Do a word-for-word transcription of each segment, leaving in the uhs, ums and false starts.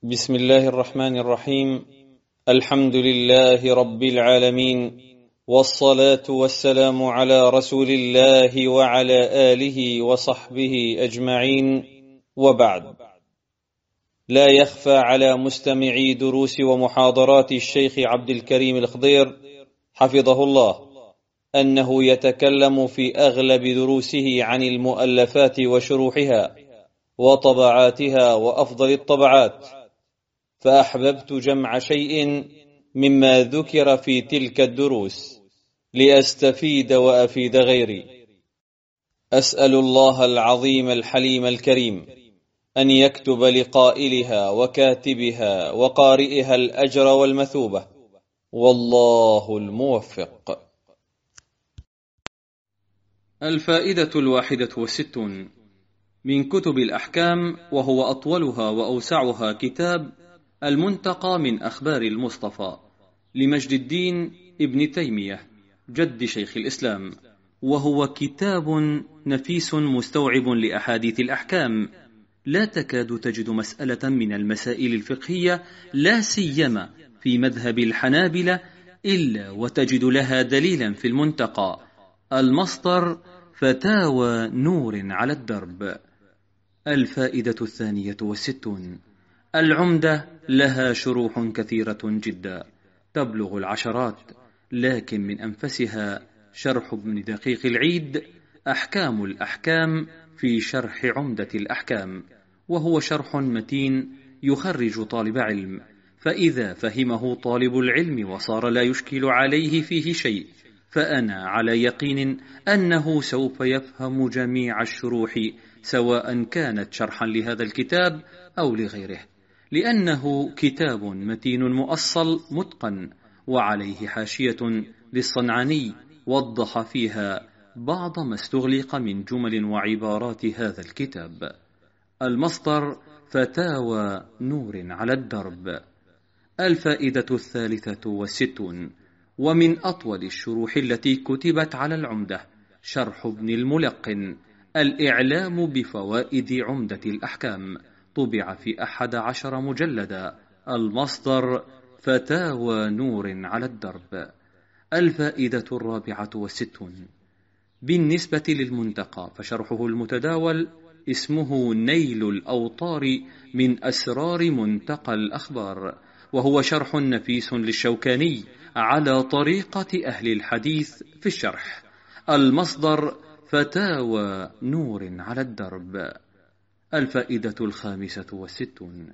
بسم الله الرحمن الرحيم. الحمد لله رب العالمين، والصلاة والسلام على رسول الله وعلى آله وصحبه أجمعين، وبعد. لا يخفى على مستمعي دروس ومحاضرات الشيخ عبد الكريم الخضير حفظه الله أنه يتكلم في أغلب دروسه عن المؤلفات وشروحها وطبعاتها وأفضل الطبعات، فأحببت جمع شيء مما ذكر في تلك الدروس لأستفيد وأفيد غيري. أسأل الله العظيم الحليم الكريم أن يكتب لقائلها وكاتبها وقارئها الأجر والمثوبة، والله الموفق. الفائدة الواحدة والستون من كتب الأحكام، وهو أطولها وأوسعها، كتاب المنتقى من أخبار المصطفى لمجد الدين ابن تيمية جد شيخ الإسلام، وهو كتاب نفيس مستوعب لأحاديث الأحكام. لا تكاد تجد مسألة من المسائل الفقهية لا سيما في مذهب الحنابلة إلا وتجد لها دليلا في المنتقى. المصدر فتاوى نور على الدرب. الفائدة الثانية والستون العمدة لها شروح كثيرة جدا تبلغ العشرات، لكن من أنفسها شرح ابن دقيق العيد أحكام الأحكام في شرح عمدة الأحكام، وهو شرح متين يخرج طالب علم، فإذا فهمه طالب العلم وصار لا يشكل عليه فيه شيء، فأنا على يقين أنه سوف يفهم جميع الشروح، سواء كانت شرحا لهذا الكتاب أو لغيره، لأنه كتاب متين مؤصل متقن، وعليه حاشية للصنعاني وضح فيها بعض ما استغلق من جمل وعبارات هذا الكتاب. المصدر فتاوى نور على الدرب. الفائدة الثالثة والستون ومن أطول الشروح التي كتبت على العمدة شرح ابن الملقن الإعلام بفوائد عمدة الأحكام، طبع في أحد عشر مجلدا. المصدر فتاوى نور على الدرب. الفائدة الرابعة والستون بالنسبة للمنتقى فشرحه المتداول اسمه نيل الأوطار من أسرار منتقى الأخبار، وهو شرح نفيس للشوكاني على طريقة أهل الحديث في الشرح. المصدر فتاوى نور على الدرب. الفائدة الخامسة والستون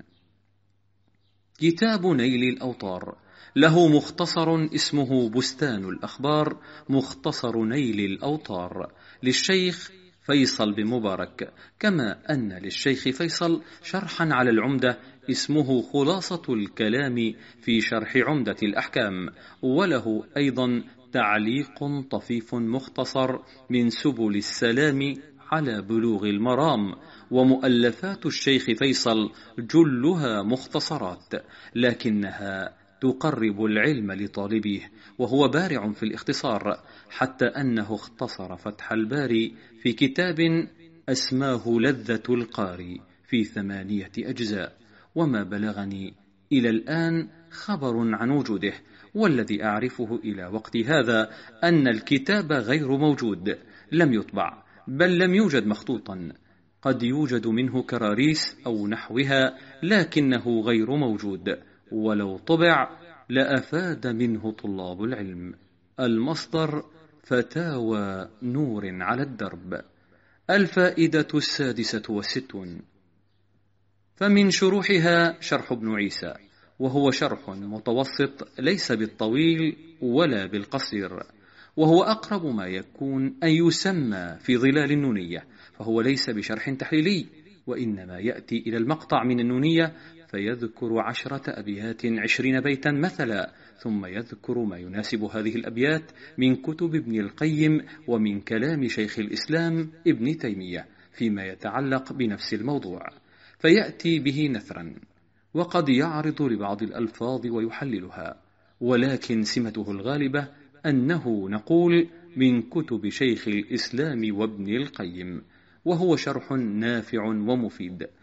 كتاب نيل الأوطار له مختصر اسمه بستان الأخبار، مختصر نيل الأوطار للشيخ فيصل بن مبارك، كما أن للشيخ فيصل شرحا على العمدة اسمه خلاصة الكلام في شرح عمدة الأحكام، وله أيضا تعليق طفيف مختصر من سبل السلام على بلوغ المرام. ومؤلفات الشيخ فيصل جلها مختصرات، لكنها تقرب العلم لطالبيه، وهو بارع في الاختصار، حتى أنه اختصر فتح الباري في كتاب أسماه لذة القاري في ثمانية أجزاء، وما بلغني إلى الآن خبر عن وجوده، والذي أعرفه إلى وقت هذا أن الكتاب غير موجود، لم يطبع، بل لم يوجد مخطوطا، قد يوجد منه كراريس أو نحوها، لكنه غير موجود، ولو طبع لأفاد منه طلاب العلم. المصدر فتاوى نور على الدرب. الفائدة السادسة والستون فمن شروحها شرح ابن عيسى، وهو شرح متوسط ليس بالطويل ولا بالقصير، وهو أقرب ما يكون أن يسمى في ظلال النونية، فهو ليس بشرح تحليلي، وإنما يأتي إلى المقطع من النونية فيذكر عشرة أبيات عشرين بيتا مثلا، ثم يذكر ما يناسب هذه الأبيات من كتب ابن القيم ومن كلام شيخ الإسلام ابن تيمية فيما يتعلق بنفس الموضوع، فيأتي به نثرا، وقد يعرض لبعض الألفاظ ويحللها، ولكن سمته الغالبة أنه نقول من كتب شيخ الإسلام وابن القيم، وهو شرح نافع ومفيد،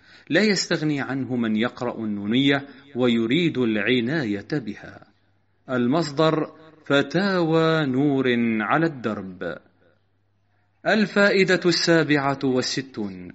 لا يستغني عنه من يقرأ النونية ويريد العناية بها. المصدر: فتاوى نور على الدرب. الفائدة السابعة والستون.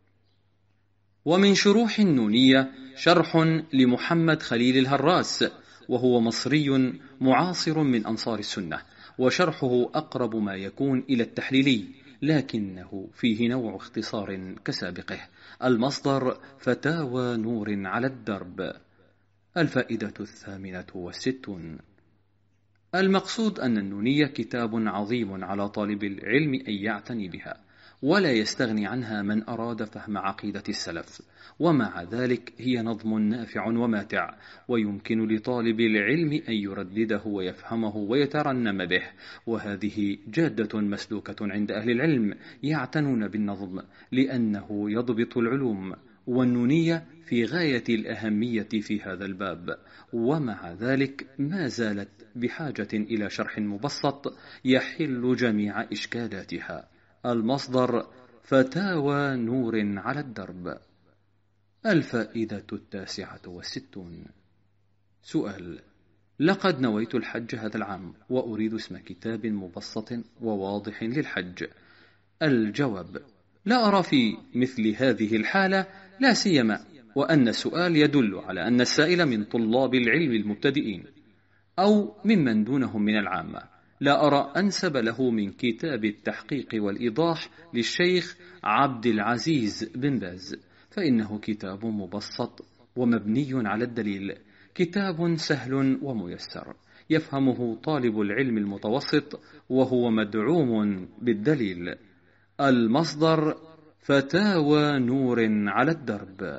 ومن شروح النونية شرح لمحمد خليل الهراس، وهو مصري معاصر من أنصار السنة، وشرحه أقرب ما يكون إلى التحليلي، لكنه فيه نوع اختصار كسابقه. المصدر: فتاوى نور على الدرب. الفائدة الثامنة والستون. المقصود أن النونية كتاب عظيم على طالب العلم أن يعتني بها، ولا يستغني عنها من أراد فهم عقيدة السلف، ومع ذلك هي نظم نافع وماتع، ويمكن لطالب العلم أن يردده ويفهمه ويترنم به، وهذه جادة مسلوكة عند أهل العلم يعتنون بالنظم لأنه يضبط العلوم، والنونية في غاية الأهمية في هذا الباب، ومع ذلك ما زالت بحاجة إلى شرح مبسط يحل جميع إشكالاتها. المصدر: فتاوى نور على الدرب. الفائدة التاسعة والستون. سؤال: لقد نويت الحج هذا العام وأريد اسم كتاب مبسط وواضح للحج. الجواب: لا أرى في مثل هذه الحالة، لا سيما وأن السؤال يدل على أن السائل من طلاب العلم المبتدئين أو ممن دونهم من العامة، لا أرى أنسب له من كتاب التحقيق والإيضاح للشيخ عبد العزيز بن باز، فإنه كتاب مبسط ومبني على الدليل، كتاب سهل وميسر يفهمه طالب العلم المتوسط وهو مدعوم بالدليل. المصدر: فتاوى نور على الدرب.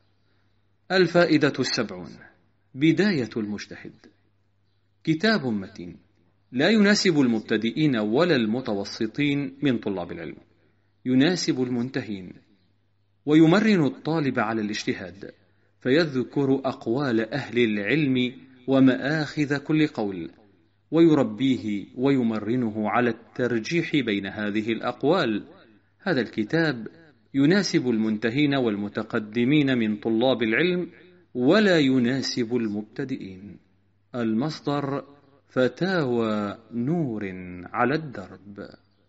الفائدة السبعون. بداية المجتهد. كتاب متين لا يناسب المبتدئين ولا المتوسطين من طلاب العلم، يناسب المنتهين، ويمرن الطالب على الاجتهاد، فيذكر أقوال أهل العلم ومآخذ كل قول، ويربيه ويمرنه على الترجيح بين هذه الأقوال. هذا الكتاب يناسب المنتهين والمتقدمين من طلاب العلم، ولا يناسب المبتدئين. المصدر: فتاوى نور على الدرب.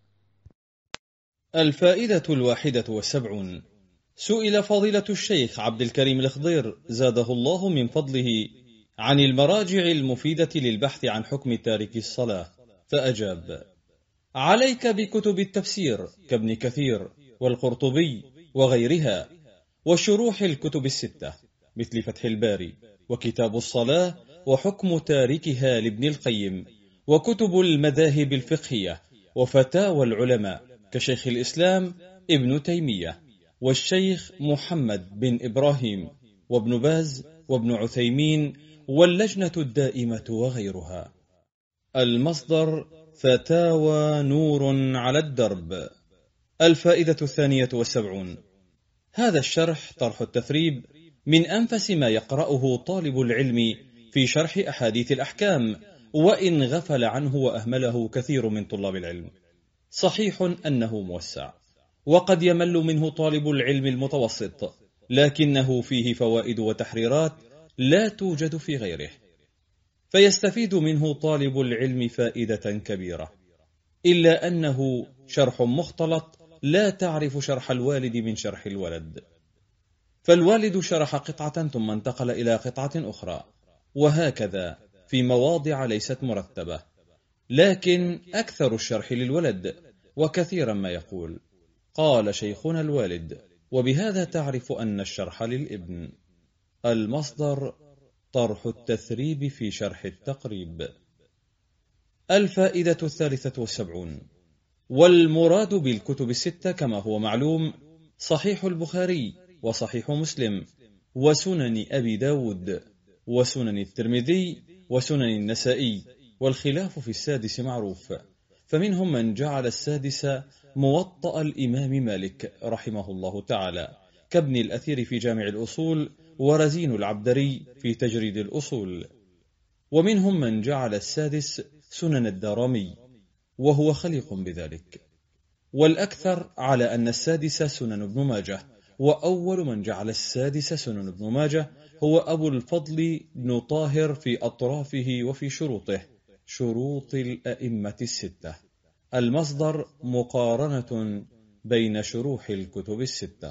الفائدة الواحدة والسبعون. سئل فضيلة الشيخ عبد الكريم الخضير زاده الله من فضله عن المراجع المفيدة للبحث عن حكم تارك الصلاة، فأجاب: عليك بكتب التفسير كابن كثير والقرطبي وغيرها، وشروح الكتب الستة مثل فتح الباري وكتاب الصلاة وحكم تاركها لابن القيم، وكتب المذاهب الفقهية وفتاوى العلماء كشيخ الإسلام ابن تيمية والشيخ محمد بن إبراهيم وابن باز وابن عثيمين واللجنة الدائمة وغيرها. المصدر: فتاوى نور على الدرب. الفائدة الثانية والسبعون. هذا الشرح طرح التثريب من أنفس ما يقرأه طالب العلم في شرح أحاديث الأحكام، وإن غفل عنه وأهمله كثير من طلاب العلم. صحيح أنه موسع، وقد يمل منه طالب العلم المتوسط، لكنه فيه فوائد وتحريرات لا توجد في غيره، فيستفيد منه طالب العلم فائدة كبيرة، إلا أنه شرح مختلط لا تعرف شرح الوالد من شرح الولد، فالوالد شرح قطعة ثم انتقل إلى قطعة أخرى، وهكذا في مواضع ليست مرتبة، لكن أكثر الشرح للولد، وكثيرا ما يقول قال شيخنا الوالد، وبهذا تعرف أن الشرح للابن. المصدر: طرح التثريب في شرح التقريب. الفائدة الثالثة والسبعون. والمراد بالكتب الستة كما هو معلوم صحيح البخاري وصحيح مسلم وسنن أبي داود وسنن الترمذي وسنن النسائي، والخلاف في السادس معروف، فمنهم من جعل السادس موطأ الإمام مالك رحمه الله تعالى كابن الأثير في جامع الأصول ورزين العبدري في تجريد الأصول، ومنهم من جعل السادس سنن الدارمي وهو خليق بذلك، والأكثر على أن السادس سنن ابن ماجه وأول من جعل السادس سنن ابن ماجه هو أبو الفضل بن طاهر في أطرافه وفي شروطه، شروط الأئمة الستة. المصدر مقارنة بين شروح الكتب الستة.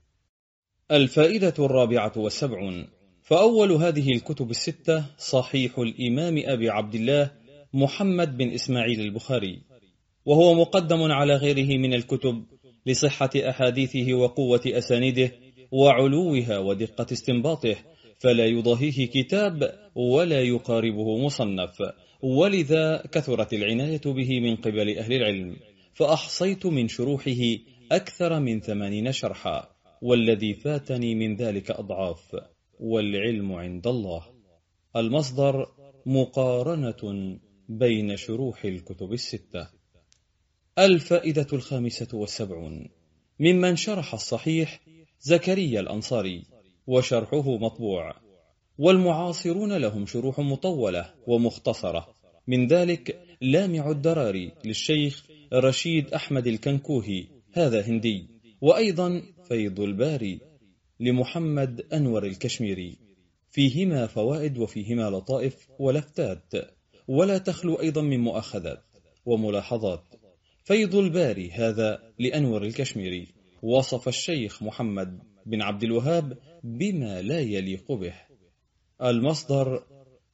الفائدة الرابعة والسبعون. فأول هذه الكتب الستة صحيح الإمام أبي عبد الله محمد بن إسماعيل البخاري، وهو مقدم على غيره من الكتب لصحة أحاديثه وقوة أسانيده وعلوها ودقة استنباطه، فلا يضاهيه كتاب ولا يقاربه مصنف، ولذا كثرت العناية به من قبل أهل العلم، فأحصيت من شروحه أكثر من ثمانين شرحا، والذي فاتني من ذلك أضعاف، والعلم عند الله. المصدر مقارنة بين شروح الكتب الستة. الفائدة الخامسة والسبعون. ممن شرح الصحيح زكريا الأنصاري، وشرحه مطبوع، والمعاصرون لهم شروح مطولة ومختصرة، من ذلك لامع الدراري للشيخ رشيد أحمد الكنكوهي، هذا هندي، وأيضا فيض الباري لمحمد أنور الكشميري، فيهما فوائد وفيهما لطائف ولفتات، ولا تخلو أيضا من مؤاخذات وملاحظات. فيض الباري هذا لأنور الكشميري وصف الشيخ محمد بن عبد الوهاب بما لا يليق به. المصدر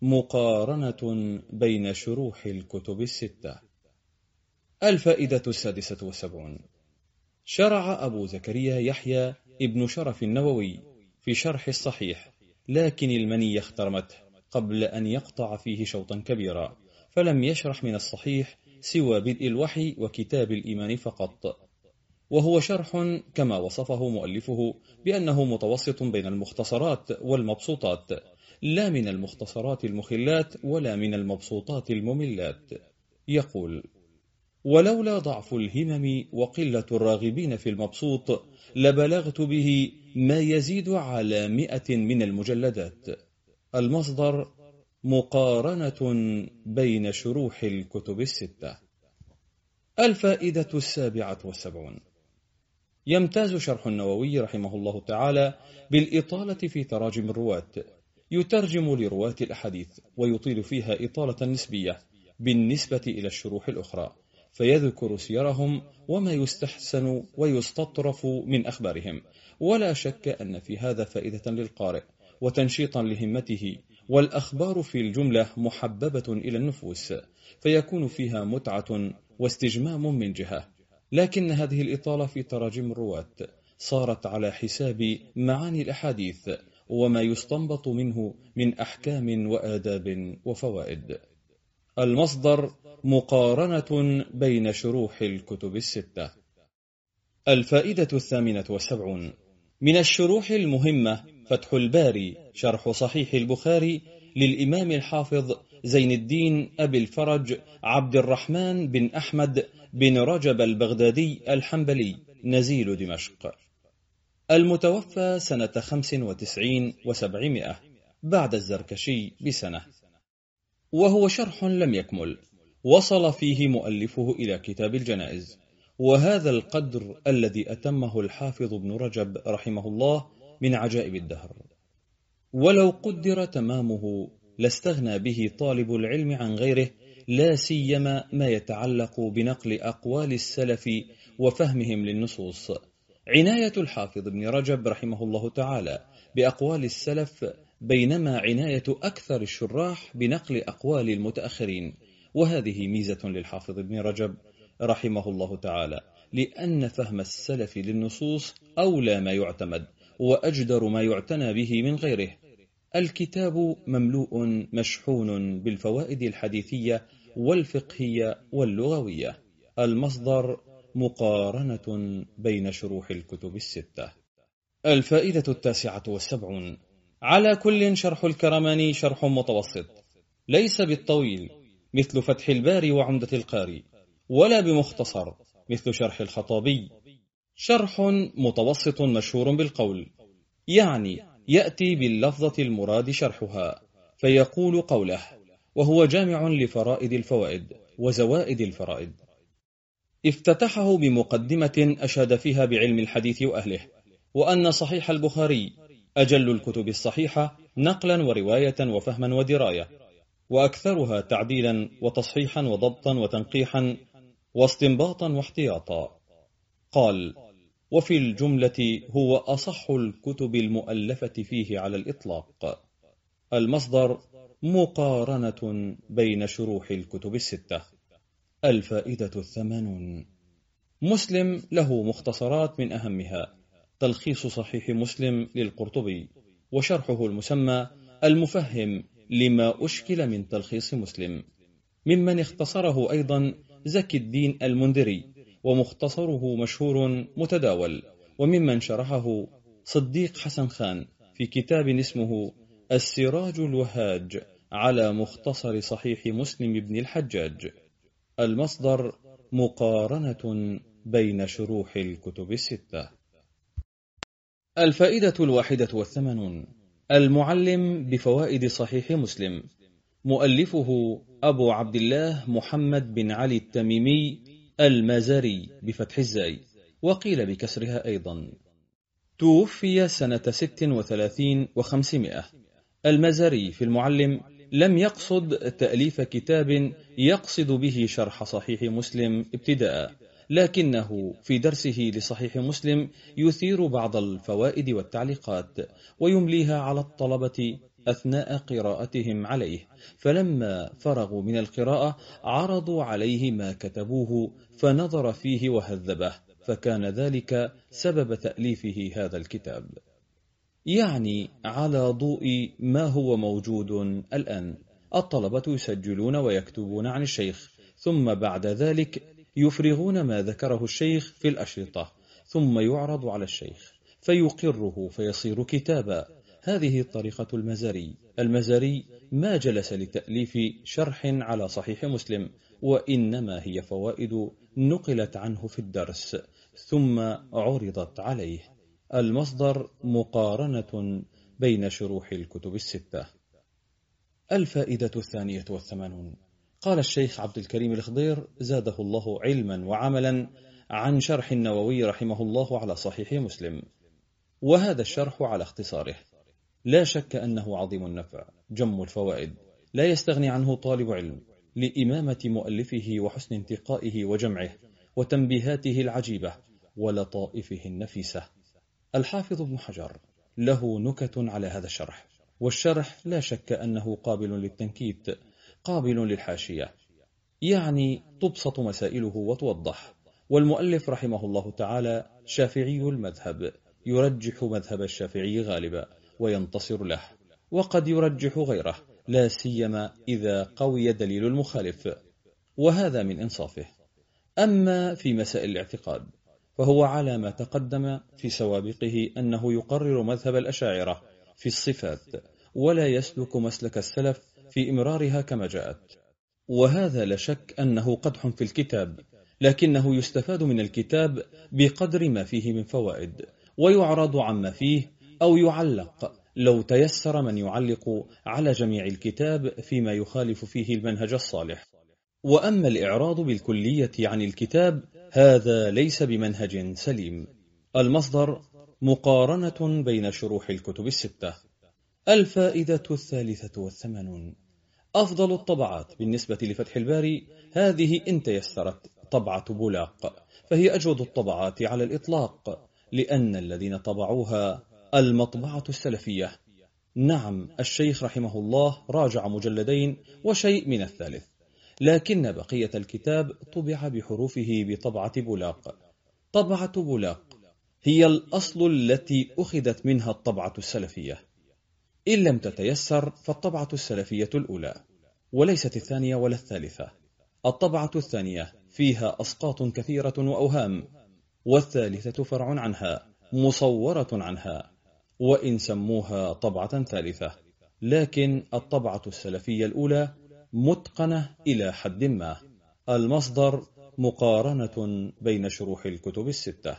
مقارنة بين شروح الكتب الستة. الفائدة السادسة والسبعون. شرع أبو زكريا يحيى ابن شرف النووي في شرح الصحيح، لكن المنية اخترمته قبل أن يقطع فيه شوطا كبيرا، فلم يشرح من الصحيح سوى بدء الوحي وكتاب الإيمان فقط، وهو شرح كما وصفه مؤلفه بأنه متوسط بين المختصرات والمبسوطات، لا من المختصرات المخلات ولا من المبسوطات المملات. يقول: ولولا ضعف الهمم وقلة الراغبين في المبسوط لبلغت به ما يزيد على مئة من المجلدات. المصدر مقارنة بين شروح الكتب الستة. الفائدة السابعة والسبعون. يمتاز شرح النووي رحمه الله تعالى بالإطالة في تراجم الرواة، يترجم لرواة الأحاديث ويطيل فيها إطالة نسبية بالنسبة إلى الشروح الأخرى، فيذكر سيرهم وما يستحسن ويستطرف من أخبارهم، ولا شك أن في هذا فائدة للقارئ وتنشيطا لهمته، والأخبار في الجملة محببة إلى النفوس، فيكون فيها متعة واستجمام من جهة، لكن هذه الإطالة في تراجم الرواة صارت على حساب معاني الأحاديث وما يستنبط منه من أحكام وآداب وفوائد. المصدر مقارنة بين شروح الكتب الستة. الفائدة الثامنة والسبعون. من الشروح المهمة فتح الباري شرح صحيح البخاري للإمام الحافظ زين الدين أبي الفرج عبد الرحمن بن أحمد بن رجب البغدادي الحنبلي نزيل دمشق، المتوفى سنة خمس وتسعين وسبعمائة بعد الزركشي بسنة، وهو شرح لم يكمل، وصل فيه مؤلفه إلى كتاب الجنائز، وهذا القدر الذي أتمه الحافظ ابن رجب رحمه الله من عجائب الدهر، ولو قدر تمامه لاستغنى به طالب العلم عن غيره، لا سيما ما يتعلق بنقل أقوال السلف وفهمهم للنصوص. عناية الحافظ ابن رجب رحمه الله تعالى بأقوال السلف، بينما عناية أكثر الشراح بنقل أقوال المتأخرين، وهذه ميزة للحافظ ابن رجب رحمه الله تعالى، لأن فهم السلف للنصوص أولى ما يعتمد وأجدر ما يعتنى به من غيره. الكتاب مملوء مشحون بالفوائد الحديثية والفقهية واللغوية. المصدر مقارنة بين شروح الكتب الستة. الفائدة التاسعة والسبعون. على كل شرح الكرماني شرح متوسط، ليس بالطويل مثل فتح الباري وعمدة القاري، ولا بمختصر مثل شرح الخطابي، شرح متوسط مشهور بالقول، يعني يأتي باللفظة المراد شرحها فيقول قوله، وهو جامع لفرائد الفوائد وزوائد الفرائد. افتتحه بمقدمة أشاد فيها بعلم الحديث وأهله، وأن صحيح البخاري أجل الكتب الصحيحة نقلا ورواية وفهما ودراية، وأكثرها تعديلا وتصحيحا وضبطا وتنقيحا واستنباطا واحتياطا. قال: وفي الجملة هو أصح الكتب المؤلفة فيه على الإطلاق. المصدر: مقارنة بين شروح الكتب الستة. الفائدة الثمانون: مسلم له مختصرات، من أهمها تلخيص صحيح مسلم للقرطبي، وشرحه المسمى المفهم لما أشكل من تلخيص مسلم. ممن اختصره أيضا زكي الدين المنذري، ومختصره مشهور متداول. وممن شرحه صديق حسن خان في كتاب اسمه السراج الوهاج على مختصر صحيح مسلم بن الحجاج. المصدر: مقارنة بين شروح الكتب الستة. الفائدة الواحدة والثمانون: المعلم بفوائد صحيح مسلم. مؤلفه أبو عبد الله محمد بن علي التميمي المزاري بفتح الزاي، وقيل بكسرها أيضا. توفي سنة ست وثلاثين وخمسمائة. المزاري في المعلم لم يقصد تأليف كتاب يقصد به شرح صحيح مسلم ابتداء، لكنه في درسه لصحيح مسلم يثير بعض الفوائد والتعليقات ويمليها على الطلبة أثناء قراءتهم عليه، فلما فرغوا من القراءة عرضوا عليه ما كتبوه فنظر فيه وهذبه، فكان ذلك سبب تأليفه هذا الكتاب، يعني على ضوء ما هو موجود الآن. الطلبة يسجلون ويكتبون عن الشيخ، ثم بعد ذلك يفرغون ما ذكره الشيخ في الأشرطة، ثم يعرض على الشيخ فيقره فيصير كتابا. هذه طريقة المزاري. المزاري ما جلس لتأليف شرح على صحيح مسلم، وإنما هي فوائد نقلت عنه في الدرس ثم عرضت عليه. المصدر: مقارنة بين شروح الكتب الستة. الفائدة الثانية والثمانون: قال الشيخ عبد الكريم الخضير زاده الله علما وعملا عن شرح النووي رحمه الله على صحيح مسلم، وهذا الشرح على اختصاره لا شك أنه عظيم النفع جم الفوائد، لا يستغني عنه طالب علم لإمامة مؤلفه وحسن انتقائه وجمعه وتنبيهاته العجيبة ولطائفه النفيسة. الحافظ ابن حجر له نكت على هذا الشرح، والشرح لا شك أنه قابل للتنكيت، قابل للحاشية، يعني تبسط مسائله وتوضح. والمؤلف رحمه الله تعالى شافعي المذهب، يرجح مذهب الشافعي غالبا وينتصر له، وقد يرجح غيره لا سيما إذا قوي دليل المخالف، وهذا من إنصافه. أما في مسائل الاعتقاد فهو على ما تقدم في سوابقه أنه يقرر مذهب الأشاعرة في الصفات، ولا يسلك مسلك السلف في إمرارها كما جاءت، وهذا لا شك أنه قدح في الكتاب، لكنه يستفاد من الكتاب بقدر ما فيه من فوائد، ويعرض عما فيه أو يعلق لو تيسر من يعلق على جميع الكتاب فيما يخالف فيه المنهج الصالح. وأما الإعراض بالكلية عن الكتاب هذا ليس بمنهج سليم. المصدر: مقارنة بين شروح الكتب الستة. الفائدة الثالثة والثمانون: أفضل الطبعات بالنسبة لفتح الباري هذه إن تيسرت طبعة بولاق، فهي أجود الطبعات على الإطلاق، لأن الذين طبعوها المطبعة السلفية. نعم، الشيخ رحمه الله راجع مجلدين وشيء من الثالث، لكن بقية الكتاب طبع بحروفه بطبعة بولاق. طبعة بولاق هي الأصل التي أخذت منها الطبعة السلفية، إن لم تتيسر فالطبعة السلفية الأولى، وليست الثانية ولا الثالثة. الطبعة الثانية فيها أسقاط كثيرة وأوهام، والثالثة فرع عنها مصورة عنها، وإن سموها طبعة ثالثة، لكن الطبعة السلفية الأولى متقنة إلى حد ما. المصدر: مقارنة بين شروح الكتب الستة.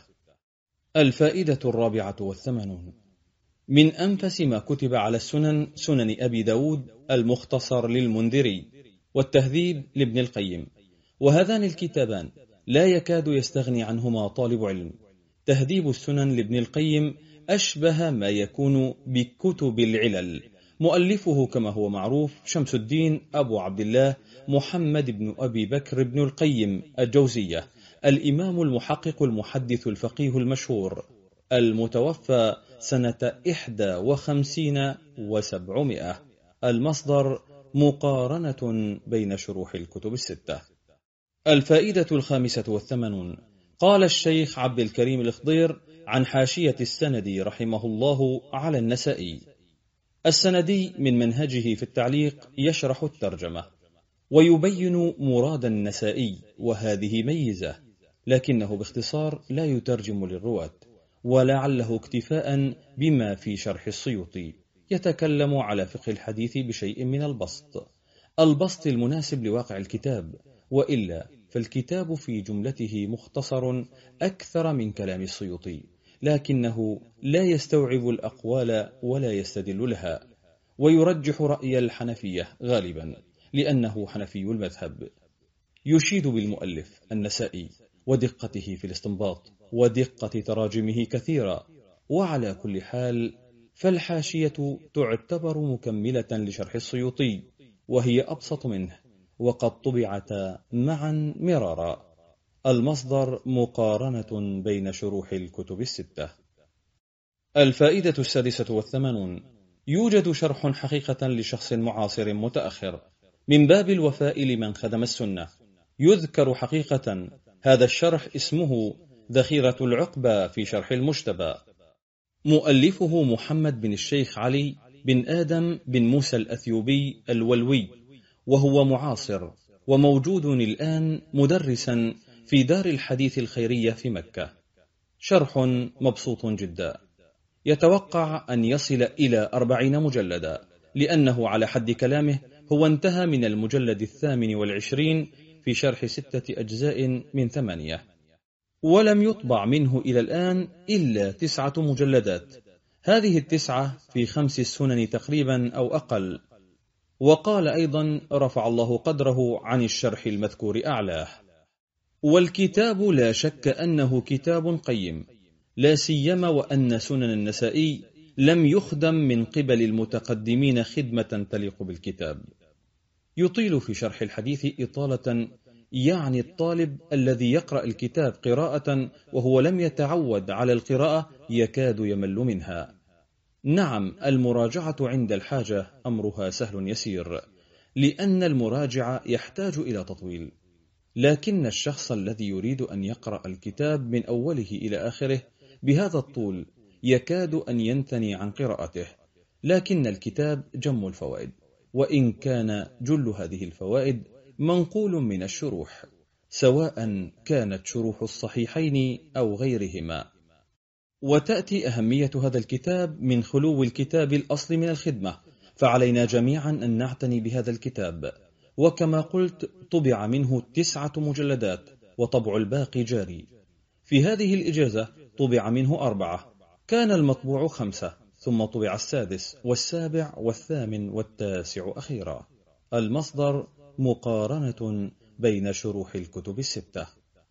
الفائدة الرابعة والثمانون: من أنفس ما كتب على السنن سنن أبي داود المختصر للمنذري، والتهذيب لابن القيم، وهذان الكتابان لا يكاد يستغني عنهما طالب علم. تهذيب السنن لابن القيم أشبه ما يكون بكتب العلل. مؤلفه كما هو معروف شمس الدين أبو عبد الله محمد بن أبي بكر بن القيم الجوزية، الإمام المحقق المحدث الفقيه المشهور، المتوفى سنة إحدى وخمسين وسبعمائة. المصدر مقارنة بين شروح الكتب الستة. الفائدة الخامسة والثمانون. قال الشيخ عبد الكريم الإخضير عن حاشية السندي رحمه الله على النسائي: السندي من منهجه في التعليق يشرح الترجمة ويبين مراد النسائي، وهذه ميزة، لكنه باختصار لا يترجم للرواة، ولعله اكتفاء بما في شرح السيوطي يتكلم على فقه الحديث بشيء من البسط البسط المناسب لواقع الكتاب، وإلا فالكتاب في جملته مختصر أكثر من كلام السيوطي، لكنه لا يستوعب الأقوال ولا يستدل لها، ويرجح رأي الحنفية غالبا لأنه حنفي المذهب. يشيد بالمؤلف النسائي ودقته في الاستنباط ودقة تراجمه كثيرا، وعلى كل حال فالحاشية تعتبر مكملة لشرح السيوطي، وهي أبسط منه، وقد طبعتا معا مرارا. المصدر مقارنة بين شروح الكتب الستة. الفائدة السادسة والثمانون. يوجد شرح حقيقة لشخص معاصر متأخر من باب الوفاء لمن خدم السنة، يذكر حقيقة. هذا الشرح اسمه ذخيرة العقبة في شرح المجتبى، مؤلفه محمد بن الشيخ علي بن آدم بن موسى الأثيوبي الولوي، وهو معاصر وموجود الآن مدرسا في دار الحديث الخيرية في مكة. شرح مبسوط جدا، يتوقع أن يصل إلى أربعين مجلدا، لأنه على حد كلامه هو انتهى من المجلد الثامن والعشرين في شرح ستة أجزاء من ثمانية، ولم يطبع منه إلى الآن إلا تسعة مجلدات، هذه التسعة في خمس السنن تقريبا أو أقل. وقال أيضا رفع الله قدره عن الشرح المذكور أعلاه. والكتاب لا شك أنه كتاب قيم، لا سيما وأن سنن النسائي لم يخدم من قبل المتقدمين خدمة تليق بالكتاب. يطيل في شرح الحديث إطالة، يعني الطالب الذي يقرأ الكتاب قراءة وهو لم يتعود على القراءة يكاد يمل منها. نعم، المراجعة عند الحاجة أمرها سهل يسير، لأن المراجع يحتاج إلى تطويل، لكن الشخص الذي يريد أن يقرأ الكتاب من أوله إلى آخره بهذا الطول يكاد أن ينثني عن قراءته. لكن الكتاب جم الفوائد، وإن كان جل هذه الفوائد منقول من الشروح، سواء كانت شروح الصحيحين أو غيرهما. وتأتي أهمية هذا الكتاب من خلو الكتاب الأصل من الخدمة، فعلينا جميعا أن نعتني بهذا الكتاب. وكما قلت طبع منه تسعة مجلدات، وطبع الباقي جاري. في هذه الإجازة طبع منه أربعة، كان المطبوع خمسة، ثم طبع السادس والسابع والثامن والتاسع أخيرا. المصدر مقارنة بين شروح الكتب الستة.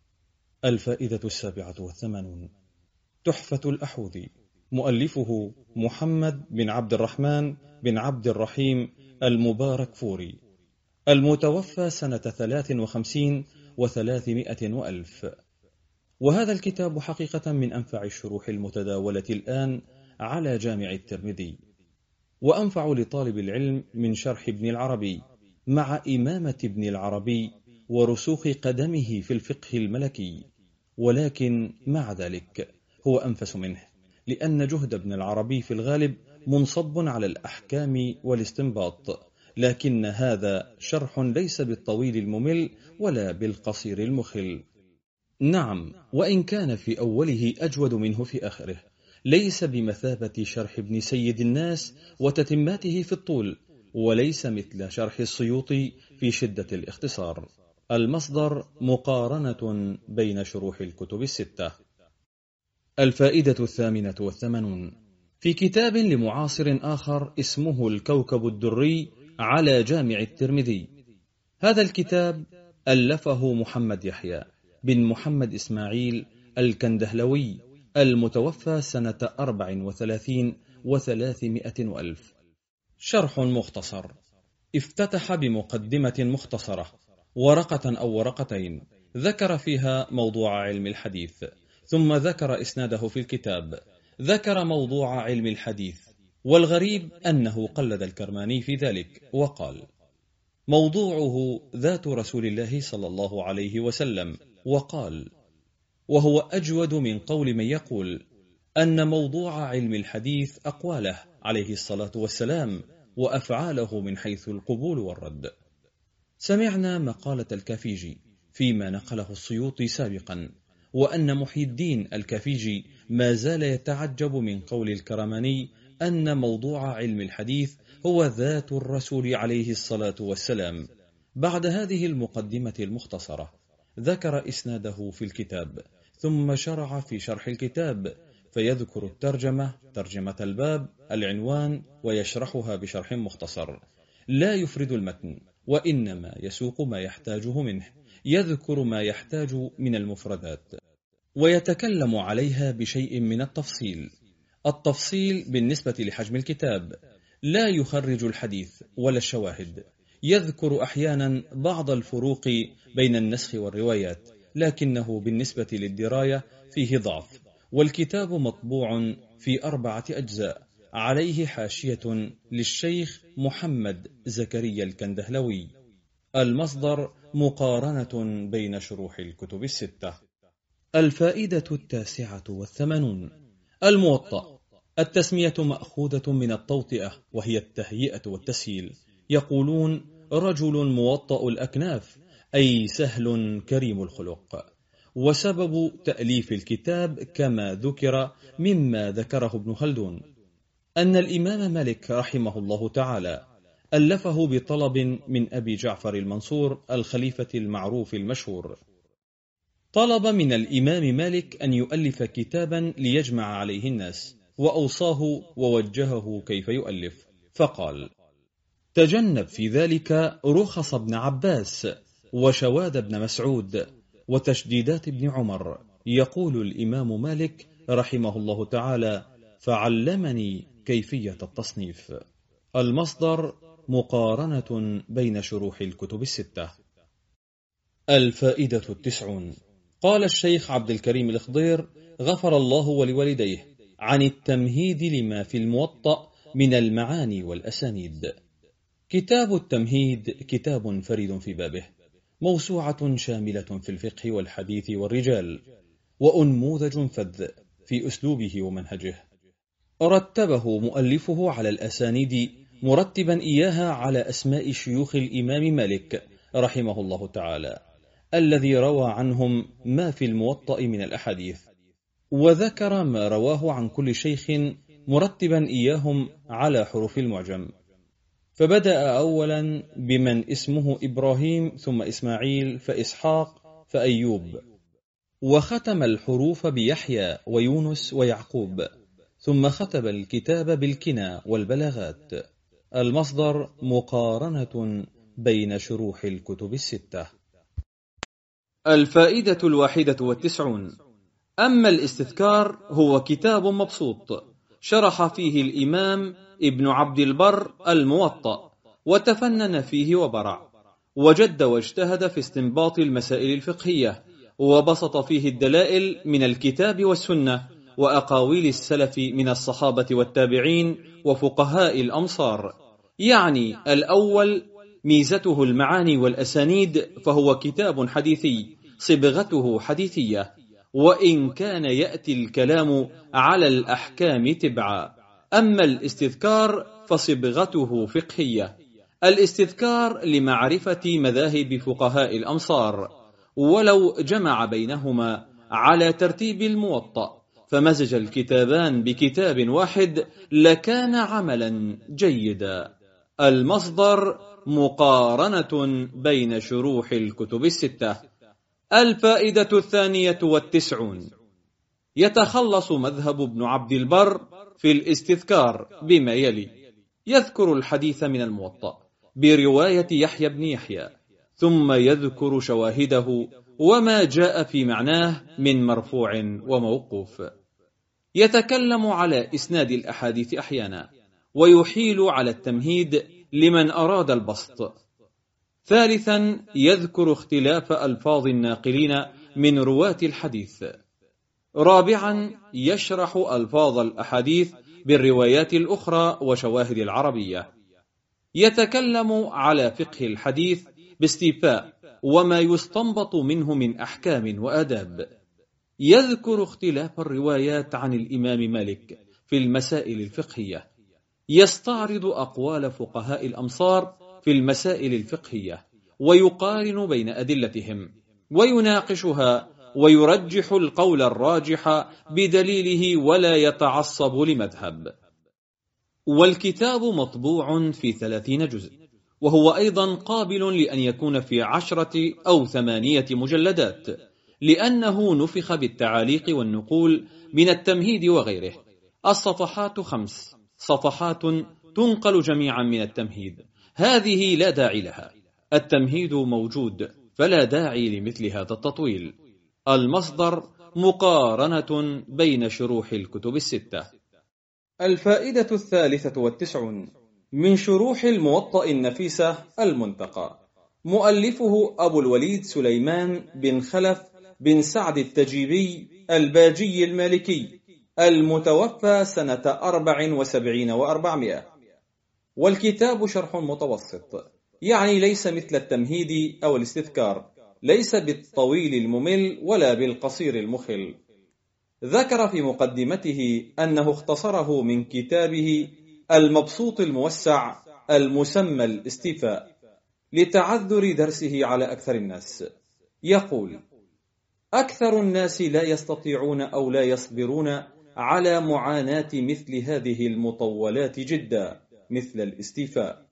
الفائدة السابعة والثمانون. تحفة الأحوذي، مؤلفه محمد بن عبد الرحمن بن عبد الرحيم المبارك فوري، المتوفى سنة ثلاث وخمسين وثلاثمائة وألف. وهذا الكتاب حقيقة من أنفع الشروح المتداولة الآن على جامع الترمذي، وأنفع لطالب العلم من شرح ابن العربي، مع إمامة ابن العربي ورسوخ قدمه في الفقه الملكي. ولكن مع ذلك هو أنفس منه، لأن جهد ابن العربي في الغالب منصب على الأحكام والاستنباط، لكن هذا شرح ليس بالطويل الممل ولا بالقصير المخل. نعم، وإن كان في أوله أجود منه في آخره، ليس بمثابة شرح ابن سيد الناس وتتماته في الطول، وليس مثل شرح السيوطي في شدة الاختصار. المصدر مقارنة بين شروح الكتب الستة. الفائدة الثامنة والثمانون. في كتاب لمعاصر آخر اسمه الكوكب الدري على جامع الترمذي. هذا الكتاب ألفه محمد يحيى بن محمد إسماعيل الكندهلوي، المتوفى سنة أربع وثلاثين وثلاثمائة وألف. شرح مختصر. افتتح بمقدمة مختصرة ورقة أو ورقتين ذكر فيها موضوع علم الحديث، ثم ذكر إسناده في الكتاب، ذكر موضوع علم الحديث، والغريب أنه قلد الكرماني في ذلك وقال: موضوعه ذات رسول الله صلى الله عليه وسلم، وقال: وهو أجود من قول من يقول أن موضوع علم الحديث أقواله عليه الصلاة والسلام وأفعاله من حيث القبول والرد. سمعنا مقالة الكافيجي فيما نقله السيوطي سابقا، وأن محي الدين الكافيجي ما زال يتعجب من قول الكرماني أن موضوع علم الحديث هو ذات الرسول عليه الصلاة والسلام. بعد هذه المقدمة المختصرة ذكر إسناده في الكتاب، ثم شرع في شرح الكتاب فيذكر الترجمة، ترجمة الباب، العنوان، ويشرحها بشرح مختصر لا يفرد المتن، وإنما يسوق ما يحتاجه منه، يذكر ما يحتاج من المفردات، ويتكلم عليها بشيء من التفصيل. التفصيل بالنسبة لحجم الكتاب، لا يخرج الحديث ولا الشواهد، يذكر أحيانا بعض الفروق بين النسخ والروايات، لكنه بالنسبة للدراية فيه ضعف. والكتاب مطبوع في أربعة أجزاء، عليه حاشية للشيخ محمد زكريا الكندهلوي. المصدر مقارنة بين شروح الكتب الستة. الفائدة التاسعة والثمانون. الموطأ. التسمية مأخوذة من التوطئة، وهي التهيئة والتسهيل. يقولون رجل موطأ الأكناف، أي سهل كريم الخلق. وسبب تأليف الكتاب كما ذكر مما ذكره ابن خلدون أن الإمام مالك رحمه الله تعالى ألفه بطلب من أبي جعفر المنصور الخليفة المعروف المشهور. طلب من الإمام مالك أن يؤلف كتابا ليجمع عليه الناس، وأوصاه ووجهه كيف يؤلف، فقال: تجنب في ذلك رخص ابن عباس وشواذ ابن مسعود وتشديدات ابن عمر. يقول الإمام مالك رحمه الله تعالى: فعلمني كيفية التصنيف. المصدر مقارنة بين شروح الكتب الستة. الفائدة التسعون. قال الشيخ عبد الكريم الخضير غفر الله ولوالديه عن التمهيد لما في الموطأ من المعاني والأسانيد. كتاب التمهيد كتاب فريد في بابه، موسوعة شاملة في الفقه والحديث والرجال، وأنموذج فذ في أسلوبه ومنهجه. رتبه مؤلفه على الأسانيد مرتبا إياها على أسماء شيوخ الإمام مالك رحمه الله تعالى الذي روى عنهم ما في الموطأ من الأحاديث، وذكر ما رواه عن كل شيخ مرتبا إياهم على حروف المعجم. فبدأ أولا بمن اسمه إبراهيم، ثم إسماعيل، فإسحاق، فأيوب، وختم الحروف بيحيى ويونس ويعقوب، ثم ختم الكتاب بالكنى والبلاغات. المصدر مقارنة بين شروح الكتب الستة. الفائدة الواحدة والتسعون. أما الاستذكار هو كتاب مبسوط شرح فيه الإمام ابن عبد البر الموطأ، وتفنن فيه وبرع، وجد واجتهد في استنباط المسائل الفقهية، وبسط فيه الدلائل من الكتاب والسنة وأقاويل السلف من الصحابة والتابعين وفقهاء الأمصار. يعني الأول ميزته المعاني والأسانيد، فهو كتاب حديثي صبغته حديثية، وإن كان يأتي الكلام على الأحكام تبعا. أما الاستذكار فصبغته فقهية، الاستذكار لمعرفة مذاهب فقهاء الأمصار، ولو جمع بينهما على ترتيب الموطأ فمزج الكتابان بكتاب واحد لكان عملا جيدا. المصدر مقارنة بين شروح الكتب الستة. الفائدة الثانية والتسعون. يتخلص مذهب ابن عبد البر في الاستذكار بما يلي: يذكر الحديث من الموطأ برواية يحيى بن يحيى، ثم يذكر شواهده وما جاء في معناه من مرفوع وموقوف. يتكلم على إسناد الأحاديث أحيانا، ويحيل على التمهيد لمن أراد البسط. ثالثا، يذكر اختلاف ألفاظ الناقلين من رواة الحديث. رابعا، يشرح ألفاظ الأحاديث بالروايات الأخرى وشواهد العربية. يتكلم على فقه الحديث باستيفاء وما يستنبط منه من أحكام وآداب. يذكر اختلاف الروايات عن الإمام مالك في المسائل الفقهية. يستعرض أقوال فقهاء الأمصار في المسائل الفقهية، ويقارن بين أدلتهم، ويناقشها، ويرجح القول الراجح بدليله، ولا يتعصب لمذهب. والكتاب مطبوع في ثلاثين جزء، وهو أيضا قابل لأن يكون في عشرة أو ثمانية مجلدات، لأنه نفخ بالتعاليق والنقول من التمهيد وغيره. الصفحات خمس صفحات تنقل جميعا من التمهيد، هذه لا داعي لها. التمهيد موجود، فلا داعي لمثل هذا التطويل. المصدر: مقارنة بين شروح الكتب الستة. الفائدة الثالثة والتسعون من شروح الموطأ النفيسة المنتقى. مؤلفه أبو الوليد سليمان بن خلف بن سعد التجيبي الباجي المالكي، المتوفى سنة أربع وسبعين وأربعمائة. والكتاب شرح متوسط، يعني ليس مثل التمهيد أو الاستذكار، ليس بالطويل الممل ولا بالقصير المخل. ذكر في مقدمته أنه اختصره من كتابه المبسوط الموسع المسمى الاستيفاء لتعذر درسه على أكثر الناس. يقول: أكثر الناس لا يستطيعون أو لا يصبرون على معاناة مثل هذه المطولات جدا، مثل الاستيفاء.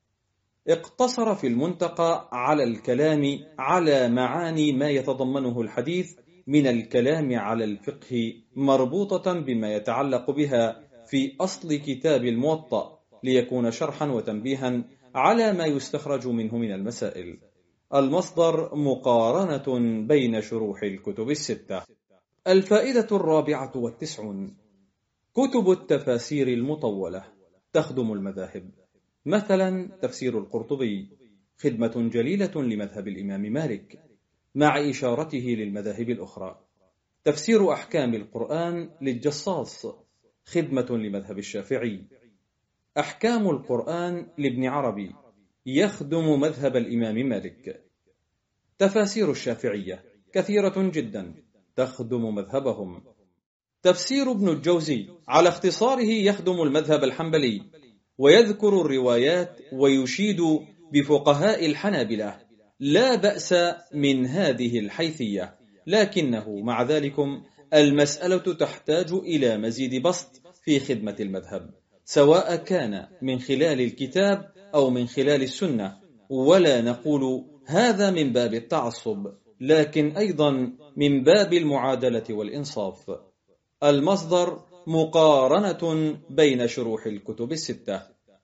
اقتصر في المنتقى على الكلام على معاني ما يتضمنه الحديث من الكلام على الفقه، مربوطة بما يتعلق بها في أصل كتاب الموطأ، ليكون شرحا وتنبيها على ما يستخرج منه من المسائل. المصدر: مقارنة بين شروح الكتب الستة. الفائدة الرابعة والتسعون كتب التفاسير المطولة تخدم المذاهب. مثلا تفسير القرطبي، خدمة جليلة لمذهب الإمام مالك مع إشارته للمذاهب الأخرى. تفسير أحكام القرآن للجصاص، خدمة لمذهب الشافعي. أحكام القرآن لابن عربي، يخدم مذهب الإمام مالك. تفاسير الشافعية كثيرة جدا، تخدم مذهبهم. تفسير ابن الجوزي على اختصاره يخدم المذهب الحنبلي، ويذكر الروايات ويشيد بفقهاء الحنابلة. لا بأس من هذه الحيثية، لكنه مع ذلك المسألة تحتاج إلى مزيد بسط في خدمة المذهب، سواء كان من خلال الكتاب أو من خلال السنة. ولا نقول هذا من باب التعصب، لكن أيضا من باب المعادلة والإنصاف. المصدر: مقارنة بين شروح الكتب الستة.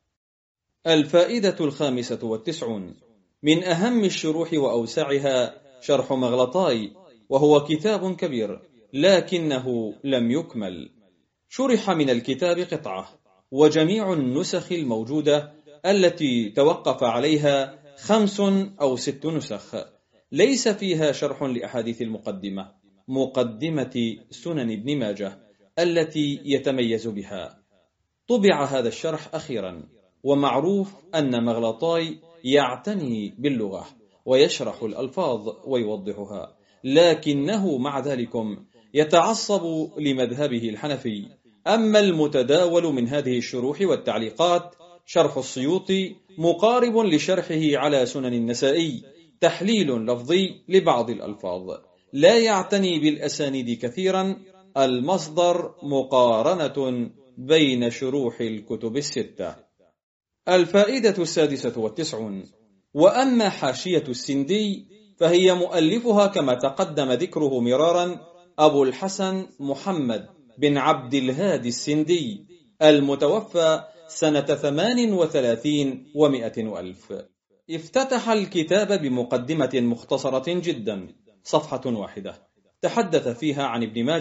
الفائدة الخامسة والتسعون من أهم الشروح وأوسعها شرح مغلطاي، وهو كتاب كبير لكنه لم يكمل. شرح من الكتاب قطعة، وجميع النسخ الموجودة التي توقف عليها خمس أو ست نسخ ليس فيها شرح لأحاديث المقدمة، مقدمة سنن ابن ماجه التي يتميز بها. طبع هذا الشرح أخيرا، ومعروف أن مغلطاي يعتني باللغة ويشرح الألفاظ ويوضحها، لكنه مع ذلك يتعصب لمذهبه الحنفي. أما المتداول من هذه الشروح والتعليقات شرح السيوطي، مقارب لشرحه على سنن النسائي، تحليل لفظي لبعض الألفاظ، لا يعتني بالأسانيد كثيرا. المصدر: مقارنة بين شروح الكتب الستة. الفائدة السادسة والتسعون وأما حاشية السندي فهي مؤلفها كما تقدم ذكره مرارا أبو الحسن محمد بن عبد الهادي السندي، المتوفى سنة ثمان وثلاثين ومائة وألف. افتتح الكتاب بمقدمة مختصرة جدا، صفحة واحدة، تحدث فيها عن ابن ماجه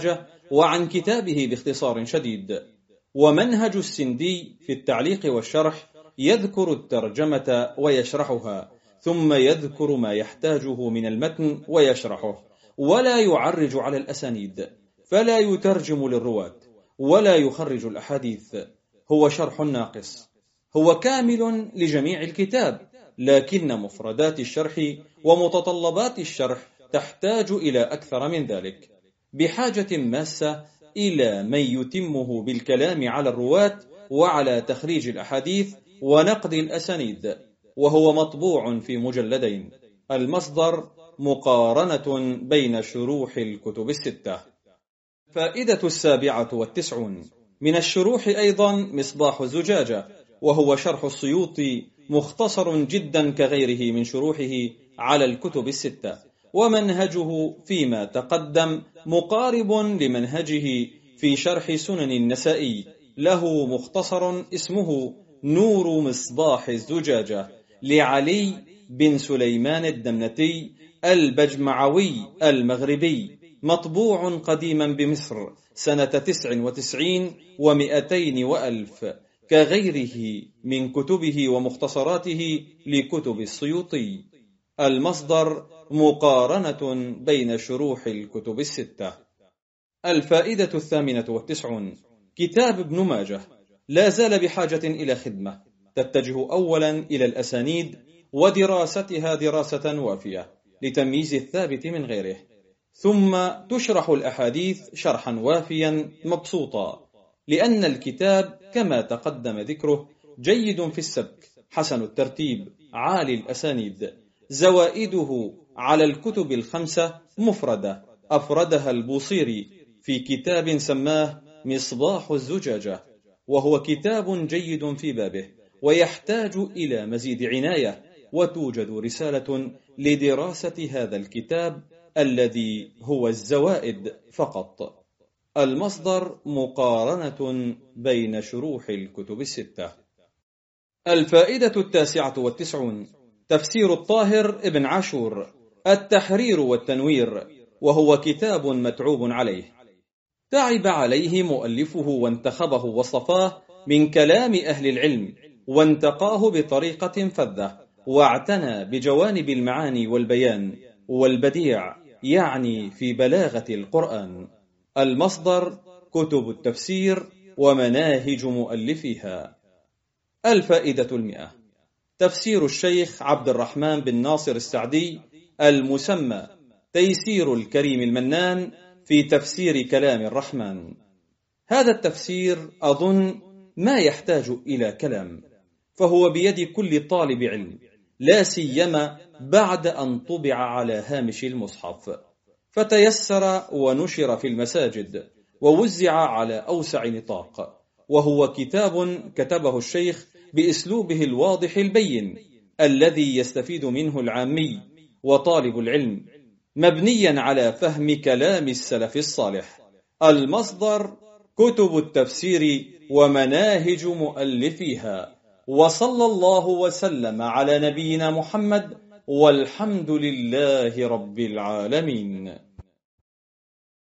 وعن كتابه باختصار شديد. ومنهج السندي في التعليق والشرح يذكر الترجمة ويشرحها، ثم يذكر ما يحتاجه من المتن ويشرحه، ولا يعرج على الأسانيد، فلا يترجم للرواة ولا يخرج الأحاديث. هو شرح ناقص، هو كامل لجميع الكتاب، لكن مفردات الشرح ومتطلبات الشرح تحتاج إلى أكثر من ذلك، بحاجة ماسة إلى من يتمه بالكلام على الرواة وعلى تخريج الأحاديث ونقد الأسانيد. وهو مطبوع في مجلدين. المصدر مقارنة بين شروح الكتب الستة. فائدة السابعة والتسعون. من الشروح أيضا مصباح الزجاجة، وهو شرح السيوطي مختصر جدا كغيره من شروحه على الكتب الستة، ومنهجه فيما تقدم مقارب لمنهجه في شرح سنن النسائي. له مختصر اسمه نور مصباح الزجاجة لعلي بن سليمان الدمنتي البجمعوي المغربي، مطبوع قديما بمصر سنة تسع وتسعين ومئتين وألف، كغيره من كتبه ومختصراته لكتب السيوطي. المصدر مقارنة بين شروح الكتب الستة. الفائدة الثامنة والتسعون. كتاب ابن ماجه لا زال بحاجة إلى خدمة تتجه أولا إلى الأسانيد ودراستها دراسة وافية لتمييز الثابت من غيره، ثم تشرح الأحاديث شرحا وافيا مبسوطا، لأن الكتاب كما تقدم ذكره جيد في السبك، حسن الترتيب، عالي الأسانيد. زوائده على الكتب الخمسة مفردة أفردها البوصيري في كتاب سماه مصباح الزجاجة، وهو كتاب جيد في بابه ويحتاج إلى مزيد عناية، وتوجد رسالة لدراسة هذا الكتاب الذي هو الزوائد فقط. المصدر مقارنة بين شروح الكتب الستة. الفائدة التاسعة والتسعون. تفسير الطاهر ابن عاشور التحرير والتنوير، وهو كتاب متعوب عليه، تعب عليه مؤلفه وانتخبه وصفاه من كلام أهل العلم، وانتقاه بطريقة فذة، واعتنى بجوانب المعاني والبيان والبديع، يعني في بلاغة القرآن. المصدر كتب التفسير ومناهج مؤلفيها. الفائدة المئة. تفسير الشيخ عبد الرحمن بن ناصر السعدي المسمى تيسير الكريم المنان في تفسير كلام الرحمن. هذا التفسير أظن ما يحتاج إلى كلام، فهو بيد كل طالب علم، لا سيما بعد أن طبع على هامش المصحف، فتيسر ونشر في المساجد ووزع على أوسع نطاق. وهو كتاب كتبه الشيخ بأسلوبه الواضح البين الذي يستفيد منه العامي وطالب العلم، مبنيا على فهم كلام السلف الصالح. المصدر كتب التفسير ومناهج مؤلفيها. وصلى الله وسلم على نبينا محمد، والحمد لله رب العالمين.